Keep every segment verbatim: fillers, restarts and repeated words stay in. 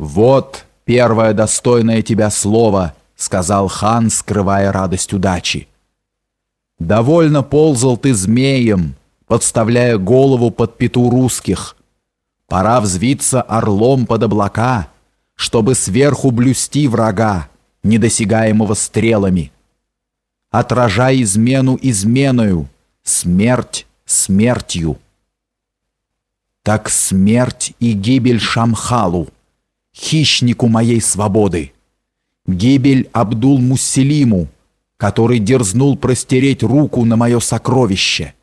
«Вот первое достойное тебя слово», — сказал хан, скрывая радость удачи. «Довольно ползал ты змеем, подставляя голову под пету русских. Пора взвиться орлом под облака, чтобы сверху блюсти врага, недосягаемого стрелами. Отражай измену изменою, смерть смертью». Так смерть и гибель Шамхалу, хищнику моей свободы, гибель Абдул-Муссилиму, который дерзнул простереть руку на мое сокровище.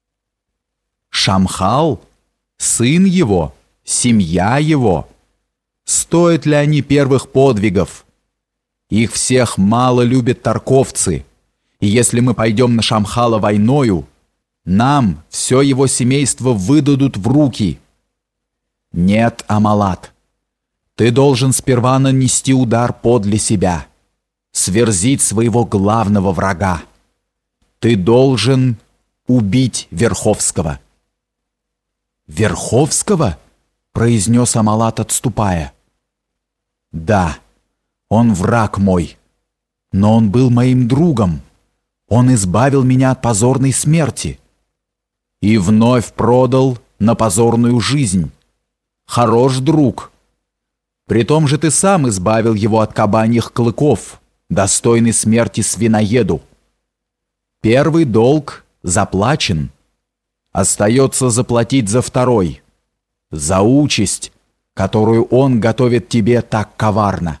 Шамхал, сын его, семья его, стоят ли они первых подвигов? Их всех мало любят торговцы, и если мы пойдем на Шамхала войною, нам все его семейство выдадут в руки. Нет, Амалат, ты должен сперва нанести удар подле себя, сверзить своего главного врага. Ты должен убить Верховского. «Верховского?» — произнес Амалат, отступая. «Да, он враг мой, но он был моим другом. Он избавил меня от позорной смерти и вновь продал на позорную жизнь. Хорош друг. Притом же ты сам избавил его от кабаньих клыков, достойный смерти свиноеду. Первый долг заплачен. Остается заплатить за второй, за участь, которую он готовит тебе так коварно.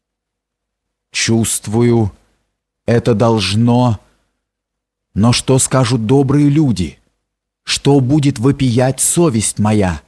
Чувствую, это должно... Но что скажут добрые люди? Что будет вопиять совесть моя?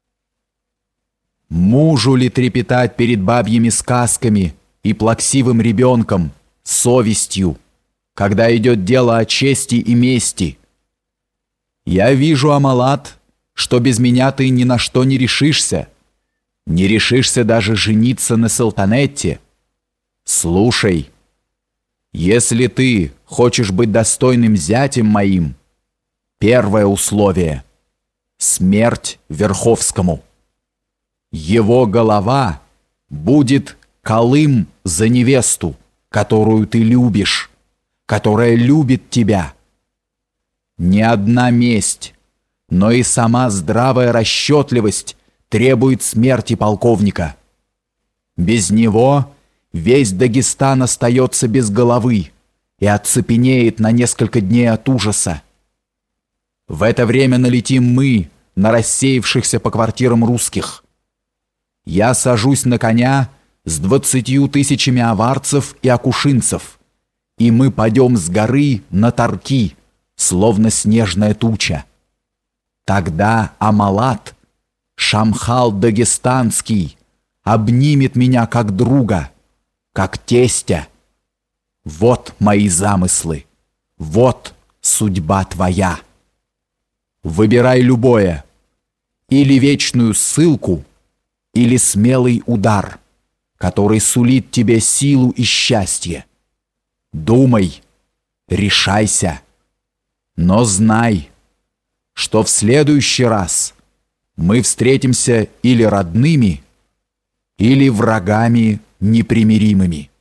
Мужу ли трепетать перед бабьими сказками и плаксивым ребенком, совестью, когда идет дело о чести и мести? Я вижу, Амалат, что без меня ты ни на что не решишься, не решишься даже жениться на Султанетте. Слушай, если ты хочешь быть достойным зятем моим, первое условие — смерть Верховскому. Его голова будет колым за невесту, которую ты любишь, которая любит тебя. Ни одна месть, но и сама здравая расчетливость требует смерти полковника. Без него весь Дагестан остается без головы и оцепенеет на несколько дней от ужаса. В это время налетим мы на рассеявшихся по квартирам русских. Я сажусь на коня с двадцатью тысячами аварцев и акушинцев, и мы падем с горы на Тарки, словно снежная туча. Тогда Амалат, Шамхал Дагестанский, обнимет меня как друга, как тестя. Вот мои замыслы, вот судьба твоя. Выбирай любое, или вечную ссылку, или смелый удар, который сулит тебе силу и счастье. Думай, решайся, но знай, что в следующий раз мы встретимся или родными, или врагами непримиримыми.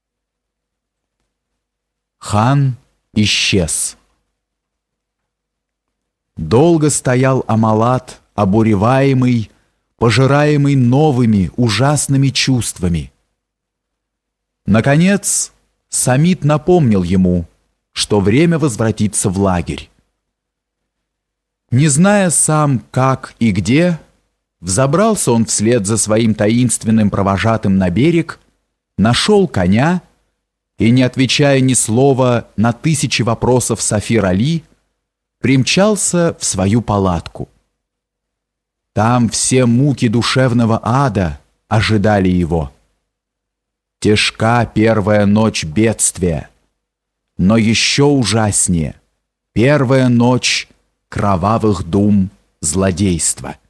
Хан исчез. Долго стоял Амалат, обуреваемый, пожираемый новыми ужасными чувствами. Наконец, Самит напомнил ему, что время возвратиться в лагерь. Не зная сам, как и где, взобрался он вслед за своим таинственным провожатым на берег, нашел коня и, не отвечая ни слова на тысячи вопросов Сафир-Али, примчался в свою палатку. Там все муки душевного ада ожидали его. Тяжка первая ночь бедствия, но еще ужаснее первая ночь кровавых дум злодейства.